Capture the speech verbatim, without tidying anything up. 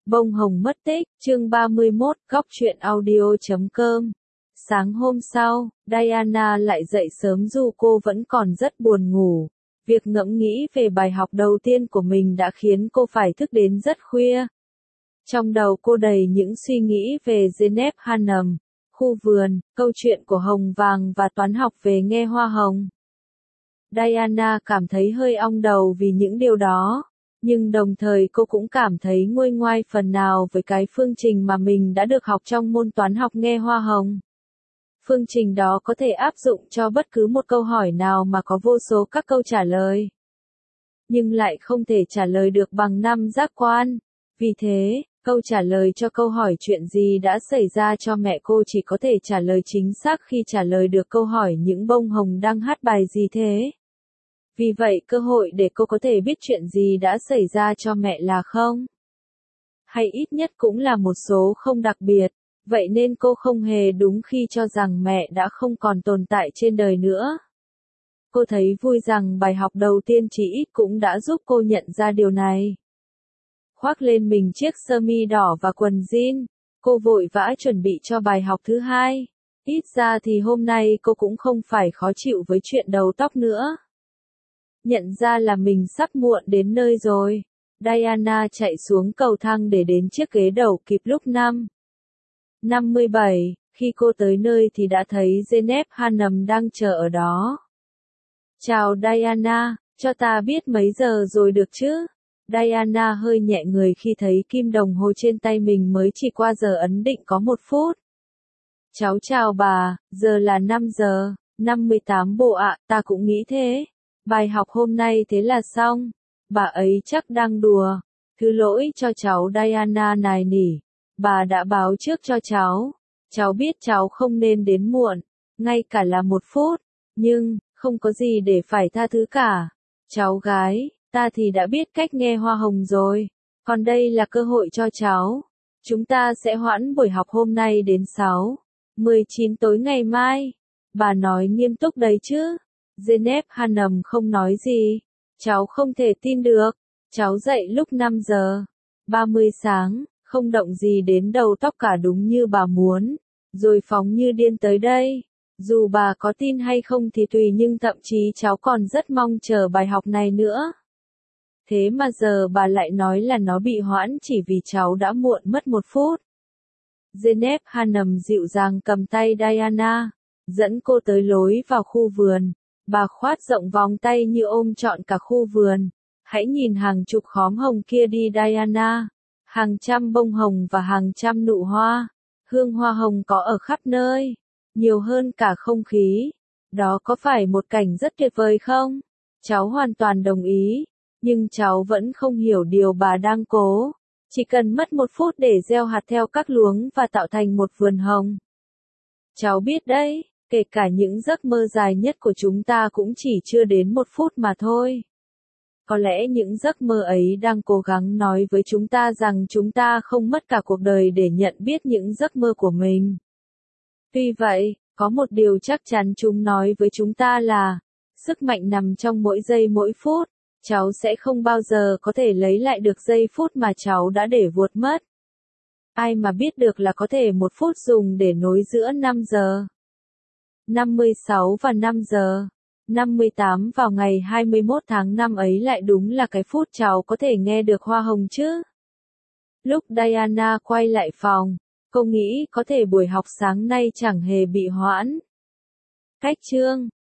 Bông hồng mất tích, chương ba mươi mốt, góc truyện audio chấm com. Sáng hôm sau, Diana lại dậy sớm dù cô vẫn còn rất buồn ngủ. Việc ngẫm nghĩ về bài học đầu tiên của mình đã khiến cô phải thức đến rất khuya. Trong đầu cô đầy những suy nghĩ về Genep Hanum, khu vườn, câu chuyện của Hồng Vàng và toán học về nghe hoa hồng. Diana cảm thấy hơi ong đầu vì những điều đó. Nhưng đồng thời cô cũng cảm thấy nguôi ngoai phần nào với cái phương trình mà mình đã được học trong môn toán học nghe hoa hồng. Phương trình đó có thể áp dụng cho bất cứ một câu hỏi nào mà có vô số các câu trả lời. Nhưng lại không thể trả lời được bằng năm giác quan. Vì thế, câu trả lời cho câu hỏi chuyện gì đã xảy ra cho mẹ cô chỉ có thể trả lời chính xác khi trả lời được câu hỏi những bông hồng đang hát bài gì thế. Vì vậy cơ hội để cô có thể biết chuyện gì đã xảy ra cho mẹ là không. Hay ít nhất cũng là một số không đặc biệt, vậy nên cô không hề đúng khi cho rằng mẹ đã không còn tồn tại trên đời nữa. Cô thấy vui rằng bài học đầu tiên chỉ ít cũng đã giúp cô nhận ra điều này. Khoác lên mình chiếc sơ mi đỏ và quần jean, cô vội vã chuẩn bị cho bài học thứ hai. Ít ra thì hôm nay cô cũng không phải khó chịu với chuyện đầu tóc nữa. Nhận ra là mình sắp muộn đến nơi rồi. Diana chạy xuống cầu thang để đến chiếc ghế đầu kịp lúc năm. năm mươi bảy, khi cô tới nơi thì đã thấy Genep Hanum đang chờ ở đó. Chào Diana, cho ta biết mấy giờ rồi được chứ? Diana hơi nhẹ người khi thấy kim đồng hồ trên tay mình mới chỉ qua giờ ấn định có một phút. Cháu chào bà, giờ là năm giờ, năm mươi tám bộ ạ, ta cũng nghĩ thế. Bài học hôm nay thế là xong. Bà ấy chắc đang đùa. Thứ lỗi cho cháu Diana nài nỉ. Bà đã báo trước cho cháu. Cháu biết cháu không nên đến muộn. Ngay cả là một phút. Nhưng, không có gì để phải tha thứ cả. Cháu gái, ta thì đã biết cách nghe hoa hồng rồi. Còn đây là cơ hội cho cháu. Chúng ta sẽ hoãn buổi học hôm nay đến sáu, mười chín tối ngày mai. Bà nói nghiêm túc đấy chứ. Genep Hanum không nói gì. Cháu không thể tin được. Cháu dậy lúc năm giờ ba mươi sáng, không động gì đến đầu tóc cả đúng như bà muốn. Rồi phóng như điên tới đây. Dù bà có tin hay không thì tùy nhưng thậm chí cháu còn rất mong chờ bài học này nữa. Thế mà giờ bà lại nói là nó bị hoãn chỉ vì cháu đã muộn mất một phút. Genep Hanum dịu dàng cầm tay Diana, dẫn cô tới lối vào khu vườn. Bà khoát rộng vòng tay như ôm trọn cả khu vườn. Hãy nhìn hàng chục khóm hồng kia đi Diana. Hàng trăm bông hồng và hàng trăm nụ hoa. Hương hoa hồng có ở khắp nơi. Nhiều hơn cả không khí. Đó có phải một cảnh rất tuyệt vời không? Cháu hoàn toàn đồng ý. Nhưng cháu vẫn không hiểu điều bà đang cố. Chỉ cần mất một phút để gieo hạt theo các luống và tạo thành một vườn hồng. Cháu biết đấy. Kể cả những giấc mơ dài nhất của chúng ta cũng chỉ chưa đến một phút mà thôi. Có lẽ những giấc mơ ấy đang cố gắng nói với chúng ta rằng chúng ta không mất cả cuộc đời để nhận biết những giấc mơ của mình. Tuy vậy, có một điều chắc chắn chúng nói với chúng ta là, sức mạnh nằm trong mỗi giây mỗi phút. Cháu sẽ không bao giờ có thể lấy lại được giây phút mà cháu đã để vuột mất. Ai mà biết được là có thể một phút dùng để nối giữa năm giờ. năm mươi sáu và năm giờ. năm mươi tám vào ngày hai mươi mốt tháng năm ấy lại đúng là cái phút cháu có thể nghe được hoa hồng chứ. Lúc Diana quay lại phòng, cô nghĩ có thể buổi học sáng nay chẳng hề bị hoãn. Cách chương